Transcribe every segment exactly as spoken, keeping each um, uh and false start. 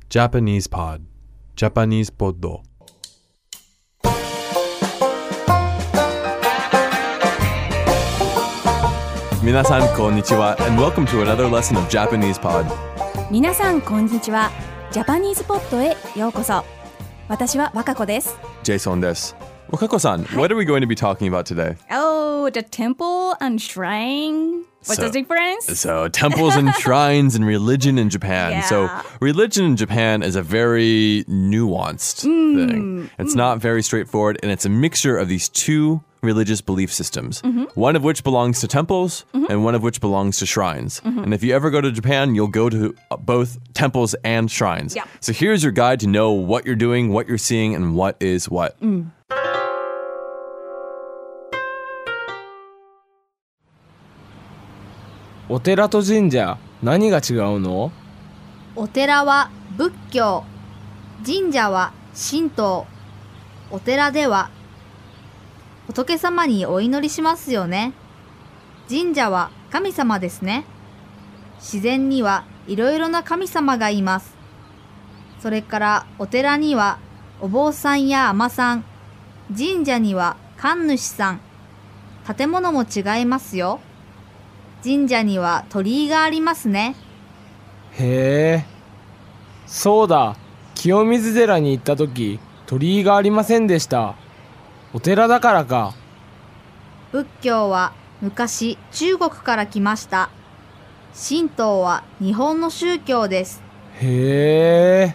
Japanese Pod Japanese Poddo Minasan konnichiwa and welcome to another lesson of Japanese Pod 皆さんこんにちは。ジャパニーズポッドへようこそ。私は若子です。 Jason です。Wakako-san, what are we going to be talking about today? Oh, the temple and shrine. What's So- the difference? So, temples and shrines and religion in Japan. Yeah. So, religion in Japan is a very nuanced thing. It's not very straightforward, and it's a mixture of these two religious belief systems, one of which belongs to temples and one of which belongs to shrines. And if you ever go to Japan, you'll go to uh, both temples and shrines. Yeah. So, here's your guide to know what you're doing, what you're seeing, and what is what. Mm. お寺と神社、何が違うの？ お寺は仏教、神社は神道。お寺では仏様にお祈りしますよね。神社は神様ですね。自然にはいろいろな神様がいます。それからお寺にはお坊さんや尼さん、神社には神主さん。建物も違いますよ。神社には鳥居がありますね。 へえ。そうだ。清水寺に行った時、鳥居がありませんでした。お寺だからか。 仏教は昔中国から来ました。神道は日本の宗教です。 へえ。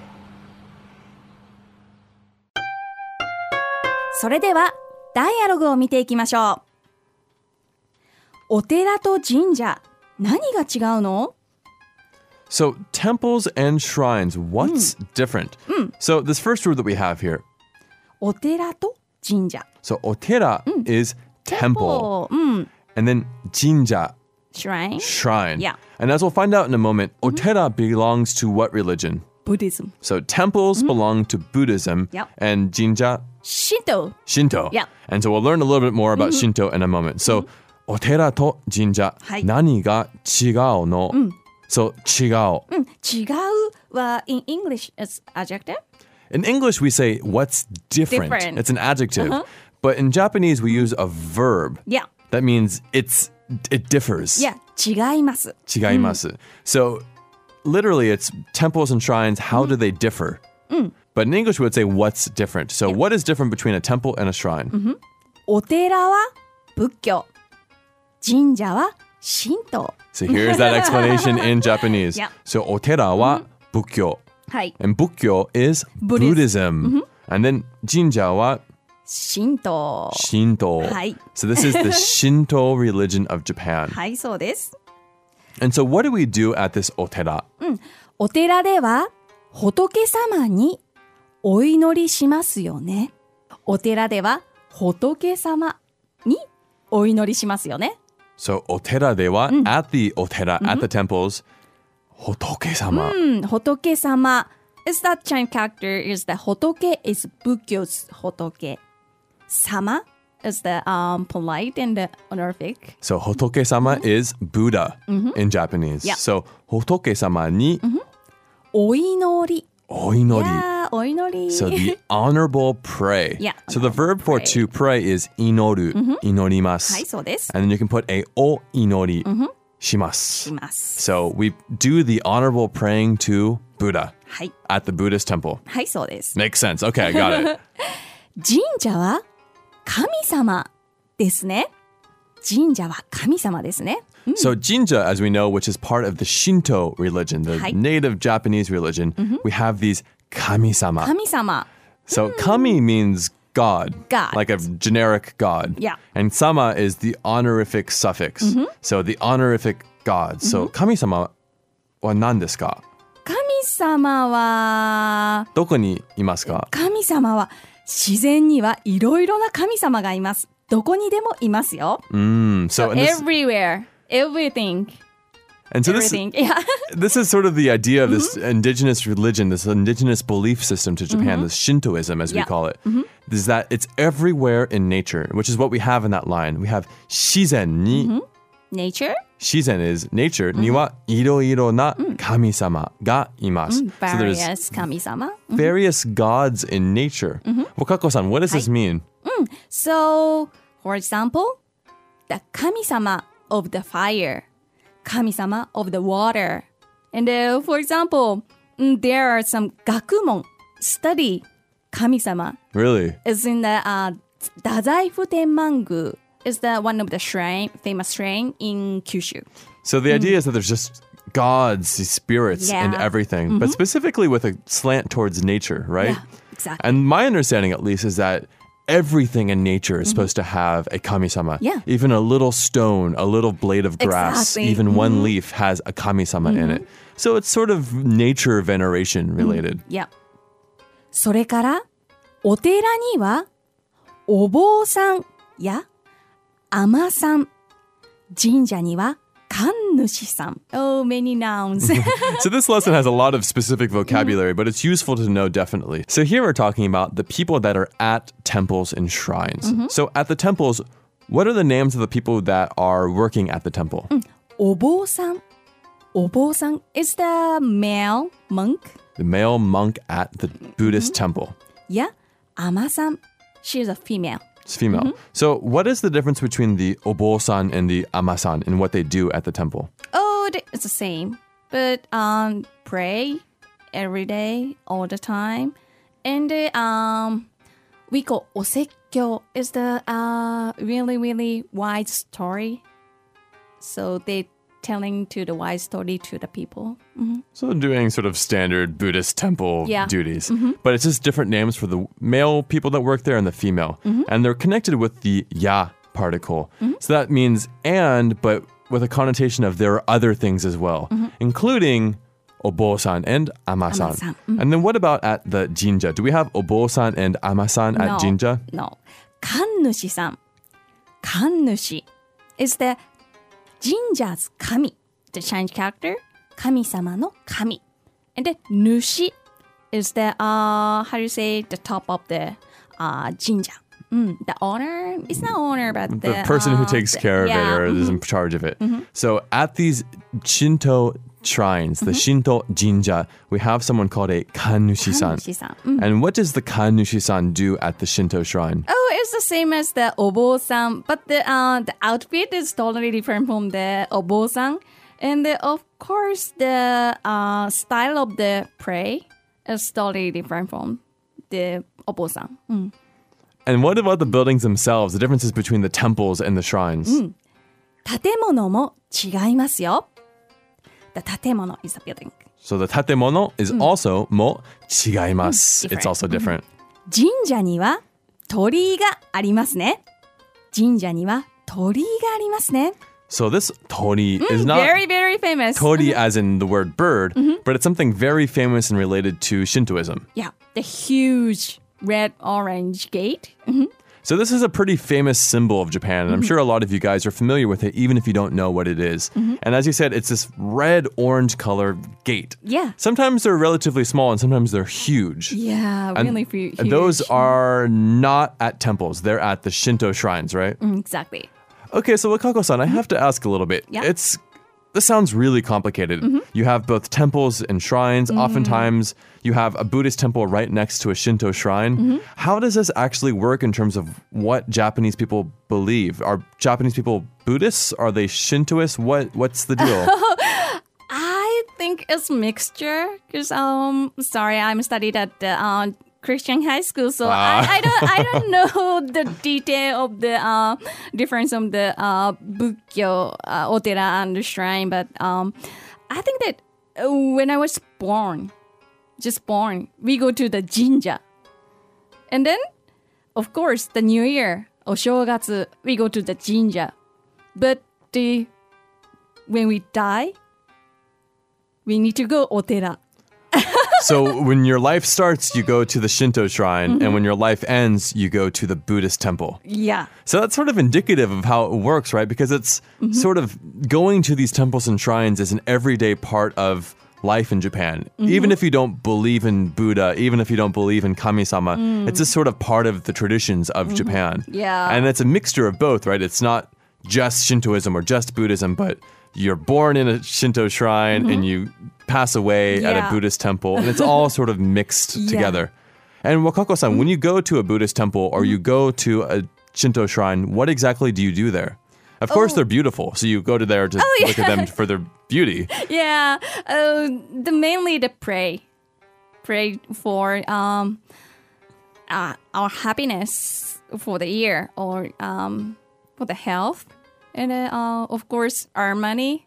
それではダイアログを見ていきましょう。お寺と神社、何が違うの？ So, temples and shrines, what's different? So, this first word that we have here, お寺と神社。 so otera is temple, うん。 and then jinja, Shrine? shrine. Yeah. And as we'll find out in a moment, otera belongs to what religion? Buddhism. So, temples belong to Buddhism, Yep. and jinja, Shinto. Shinto. Yeah. And so, we'll learn a little bit more about Shinto in a moment. So, otera to jinja, はい。 何が違うの? So, 違う. うん。違うは in English is adjective? In English, we say, what's different? Different. It's an adjective. But in Japanese, we use a verb. Yeah. That means it's it differs. Yeah. 違います。 Chigaimasu. So, literally, it's temples and shrines. How do they differ? But in English, we would say, what's different? So, what is different between a temple and a shrine? お寺は仏教。神社は神道。 So, here's that explanation in Japanese. Yeah. So, otera wa bukkyo. はい。 And bukkyo is Buddhism. And then, jinja wa 神道。 Shinto. はい。 So, this is the Shinto religion of Japan. はい、そうです。 And so, what do we do at this otera? お寺では仏様にお祈りしますよね。お寺では仏様にお祈りしますよね。 So, otera dewa, at the otera, at the temples, hotoke-sama. うん、仏様。Is that chime character is the 仏 is 仏教 仏。様 is the um, polite and the honorific. So, hotoke-sama is Buddha in Japanese. Yeah. So, hotoke-sama ni お祈り。 oinori. いやー、お祈り。 So, the honorable pray. Yeah, So, the verb for pray. to pray is inoru, inorimasu. はい、そうです。 And then you can put a o inori, し shimasu. ます。 So, we do the honorable praying to Buddha はい、 at the Buddhist temple. はい、そうです。 Makes sense. Okay, I got it. 神社は神様ですね。神社は神様ですね。 So jinja, as we know, which is part of the Shinto religion, the Hai. native Japanese religion, we have these kami-sama. 神様。 So kami means God, God. like a generic God. Yeah. And sama is the honorific suffix. So the honorific God. So kami-sama wa nan desu ka? 神様は、 どこにいますか? 神様は自然にはいろいろな神様がいます。どこにでもいますよ。 Mm, so, and this, Everywhere, everything, and so this, everything. Yeah. this is sort of the idea of this indigenous religion, this indigenous belief system to Japan, this Shintoism, as we Yeah. call it, is that it's everywhere in nature, which is what we have in that line. We have shizen ni nature? 自然 is nature には、いろいろな神様がいます。So there's Various 神様. various gods in nature. Wakako-san, what does this mean? So, for example, the 神様 of the fire, 神様 of the water. And uh, for example, mm, there are some 学問 study 神様 Really? is in the uh, 太宰府天満宮 is the one of the shrine, famous shrine in Kyushu. So the idea is that there's just gods, these spirits, Yeah. and everything, but specifically with a slant towards nature, right? Yeah, exactly. And my understanding, at least, is that everything in nature is supposed to have a kamisama. Yeah. Even a little stone, a little blade of grass, Exactly. even one leaf has a kamisama in it. So it's sort of nature veneration related. Yeah. それから、お寺には、お坊さんや、尼さん、神社には、神主さん。Oh, many nouns. So this lesson has a lot of specific vocabulary, but it's useful to know definitely. So here we're talking about the people that are at temples and shrines. So at the temples, what are the names of the people that are working at the temple? お坊さん。お坊さん is the male monk. The male monk at the Buddhist temple. や、尼さん。She is a female. It's female. So what is the difference between the obo-san and the ama-san in what they do at the temple? Oh, it's the same. But um, pray every day, all the time. And uh, um, we call osekyo is the uh, really, really wide story. So they telling to the wide story to the people. So doing sort of standard Buddhist temple Yeah. duties. But it's just different names for the male people that work there and the female. And they're connected with the ya particle. So that means and, but with a connotation of there are other things as well, including obo-san and ama-san. Ama-san. And then what about at the jinja? Do we have obo-san and ama-san at No. jinja? No. 神主さん。神主 is the jinja's 神 the Chinese character 神様の神 and the 主 is the uh how do you say the top of the uh jinja. Mm, the owner it's not owner but the, The person who uh, takes the- care of yeah, it or is in charge of it. So at these Shinto shrines, the Shinto jinja, we have someone called a kanushi-san. 神主さん。うん And what does the kanushi-san do at the Shinto shrine? Oh, it's the same as the obo-san, but the uh, the outfit is totally different from the obo-san, and the, of course the uh, style of the pray is totally different from the obo-san. Mm. And what about the buildings themselves, the differences between the temples and the shrines? 建物も違いますよ。The 建物 is the building. So the tatemono is also mo chigaimasu. different. It's also different. 神社には鳥居がありますね。神社には鳥居がありますね。 So this tori is not Very, very famous. tori as in the word bird, but it's something very famous and related to Shintoism. Yeah, the huge red-orange gate. So this is a pretty famous symbol of Japan, and I'm sure a lot of you guys are familiar with it, even if you don't know what it is. And as you said, it's this red-orange color gate. Yeah. Sometimes they're relatively small, and sometimes they're huge. Yeah, And really fu- huge. those are not at temples; they're at the Shinto shrines, right? Mm, exactly. Okay, so Wakako-san, I have to ask a little bit. Yeah. It's this sounds really complicated. You have both temples and shrines. Oftentimes, you have a Buddhist temple right next to a Shinto shrine. How does this actually work in terms of what Japanese people believe? Are Japanese people Buddhists? Are they Shintoists? What what's the deal? I think it's mixture because um sorry I'm studied at the uh, Christian high school so I, I don't I don't know the detail of the uh, difference of the uh, Bukkyo uh, otera and the shrine but um I think that uh, when I was born just born we go to the jinja and then of course the New Year Oshogatsu we go to the jinja but the when we die we need to go otera. So when your life starts, you go to the Shinto shrine, and when your life ends, you go to the Buddhist temple. Yeah. So that's sort of indicative of how it works, right? Because it's sort of going to these temples and shrines is an everyday part of life in Japan. Even if you don't believe in Buddha, even if you don't believe in Kami-sama, it's just sort of part of the traditions of Japan. Yeah. And it's a mixture of both, right? It's not just Shintoism or just Buddhism, but you're born in a Shinto shrine and you pass away at a Yeah. Buddhist temple, and it's all sort of mixed Yeah. together. And Wakako-san, when you go to a Buddhist temple or you go to a Shinto shrine, what exactly do you do there? Of course, Oh. they're beautiful, so you go to there to look at them for their beauty. Yeah, uh, the mainly the pray, pray for um, uh, our happiness for the year, or um, for the health, and uh, uh, of course our money,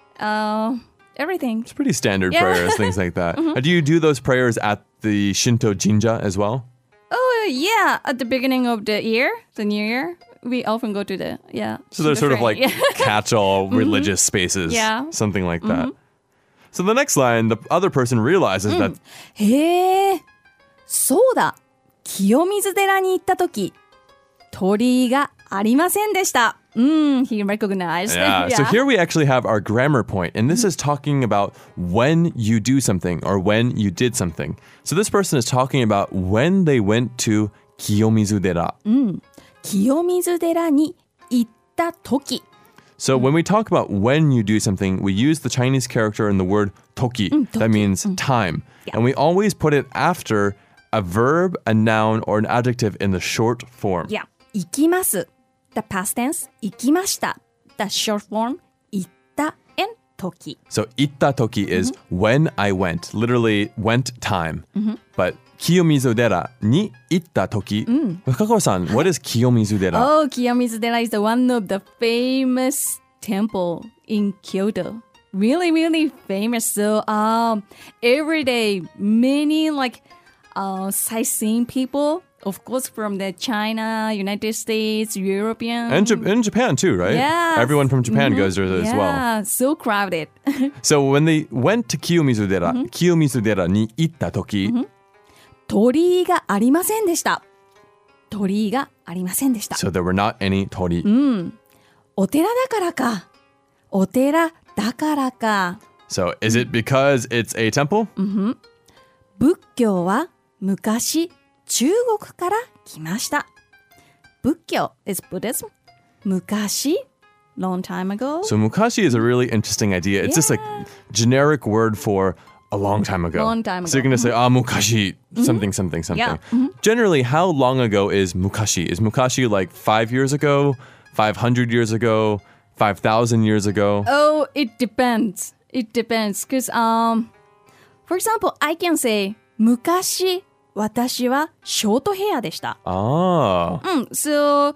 uh, everything. It's pretty standard Yeah. prayers, things like that. Uh, Do you do those prayers at the Shinto jinja as well? Oh yeah, at the beginning of the year, the new year, we often go to the yeah. So they're the sort of shrine. like Yeah. catch-all religious spaces, Yeah. something like that. So the next line, the other person realizes that へえ、そうだ。清水寺に行った時、鳥居がありませんでした。Mm, he recognized. Yeah. So here we actually have our grammar point, and this is talking about when you do something or when you did something. So this person is talking about when they went to Kiyomizu-dera. 清水寺に行った時。 So when we talk about when you do something, we use the Chinese character in the word toki. That means time. And we always put it after a verb, a noun, or an adjective in the short form. Yeah. 行きます。The past tense, 行きました。The short form, 行った and 時。 So itta toki is when I went, literally went time. But Kiyomizu-dera ni itta toki. Wakako-san, what is Kiyomizu-dera? Oh, Kiyomizu-dera is the one of the famous temple in Kyoto. Really, really famous. So um, every day, many like uh, sightseeing people, of course, from the China, United States, European. And Jap- in Japan too, right? Yes. Everyone from Japan goes there as well. Yeah, so crowded. So when they went to Kiyomizu-dera, Kiyomizu-dera ni itta toki, 鳥居がありませんでした。鳥居がありませんでした。 so there were not any tori. お寺だからか。お寺だからか。 So is it because it's a temple? 仏教は昔中国から来ました。仏教 is Buddhism. 昔 long time ago. So mukashi is a really interesting idea. It's just a generic word for a long time ago. Long time So you're ago. going to say, ah, mukashi, something, something, something. Yeah. Generally, how long ago is mukashi? Is mukashi like five years ago, five hundred years ago, five thousand years ago? Oh, it depends. It depends. Because, um, for example, I can say, 昔、私はショートヘアでした。 Ah. Mm, so,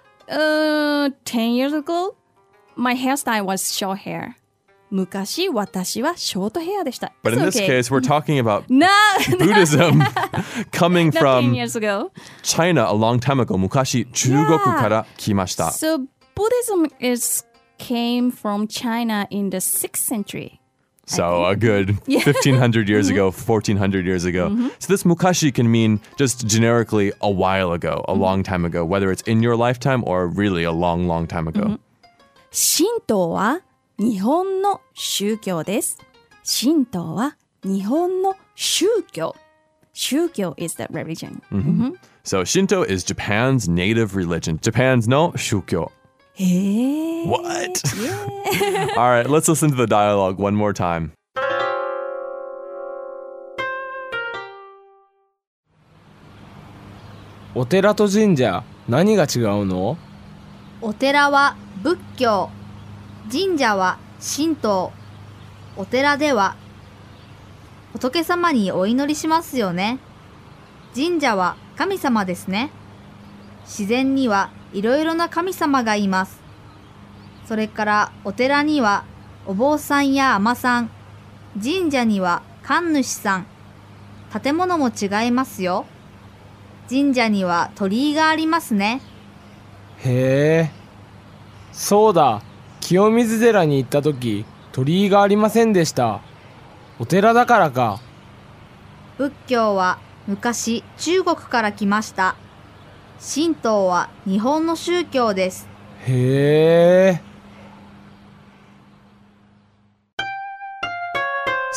uh, ten years ago, my hairstyle was short hair. 昔、私はショートヘアでした。 But in It's this okay. case, we're talking about No, Buddhism coming not ten from years ago. China a long time ago. Mukashi, 中国から来ました. So Buddhism is came from China in the sixth century. So a good fifteen hundred years ago, fourteen hundred years ago. So this mukashi can mean just generically a while ago, a long time ago, whether it's in your lifetime or really a long, long time ago. 神道は日本の宗教です。神道は日本の宗教。宗教 is the religion. So Shinto is Japan's native religion. Japan's no shukyo. へー What? All right, let's listen to the dialogue one more time. お寺と神社何が違うの？ お寺は仏教、神社は神道。お寺では仏様にお祈りしますよね。神社は神様ですね。自然にはいろいろな神様がいます。それからお寺にはお坊さんや尼さん、神社には神主さん、建物も違いますよ。神社には鳥居がありますね。 へえ、そうだ、清水寺に行った時鳥居がありませんでした。お寺だからか。 仏教は昔中国から来ました。神道は日本の宗教です。 So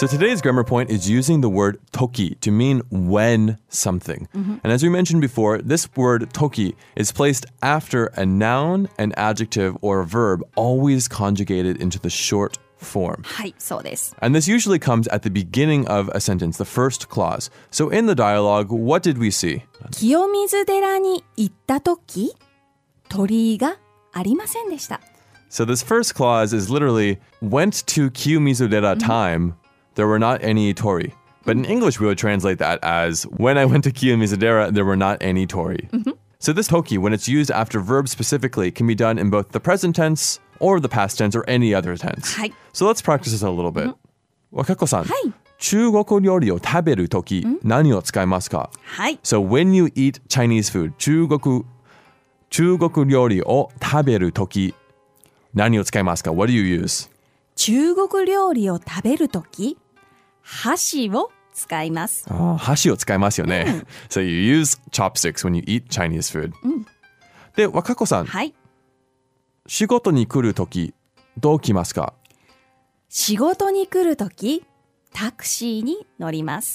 So today's grammar point is using the word toki to mean when something. Mm-hmm. And as we mentioned before, this word toki is placed after a noun, an adjective, or a verb, always conjugated into the short form. はい、そうです。 And this usually comes at the beginning of a sentence, the first clause. So in the dialogue, what did we see? 清水寺に行った時、鳥居がありませんでした。 So this first clause is literally, went to Kiyomizudera time, there were not any tori. But in English, we would translate that as, when I went to Kiyomizudera, there were not any tori. So this toki, when it's used after verbs specifically, can be done in both the present tense or the past tense or any other tense. はい。 So let's practice this a little bit. Wakako-san, はい。 中国料理を食べるとき、何を使いますか? はい。 So when you eat Chinese food, 中国、中国料理を食べるとき、何を使いますか? What do you use? 中国料理を食べるとき、箸を使います。 Oh, 箸を使いますよね。So you use chopsticks when you eat Chinese food. で、若子さん、 はい。 仕事に来るとき、どう来ますか? 仕事に来るとき、タクシーに乗ります。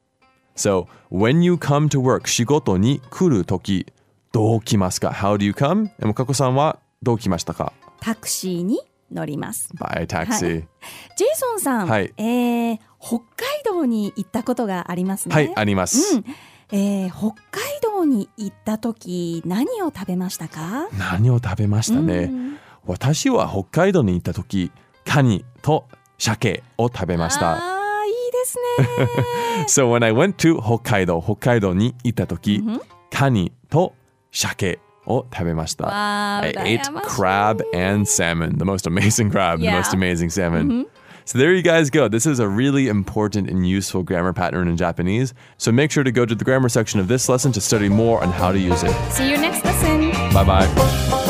So when you come to work, 仕事に来るとき、どう来ますか? How do you come? 若子さんはどう来ましたか? タクシーに乗ります。 By taxi. ジェイソンさん、 はいえー、北海道に行ったことがありますね。 はい、あります。 うんえー、北海道に行った時何を食べましたか？ 何を食べましたね。 うん私は北海道に行った時、カニと鮭を食べました。 あー、いいですね。 So when I went to 北海道、北海道に行った時、カニと鮭を食べました。 わー、 I ate 羨ましい。 crab and salmon, the most amazing crab, the Yeah. most amazing salmon. So there you guys go. This is a really important and useful grammar pattern in Japanese. So make sure to go to the grammar section of this lesson to study more on how to use it. See you next lesson. Bye bye.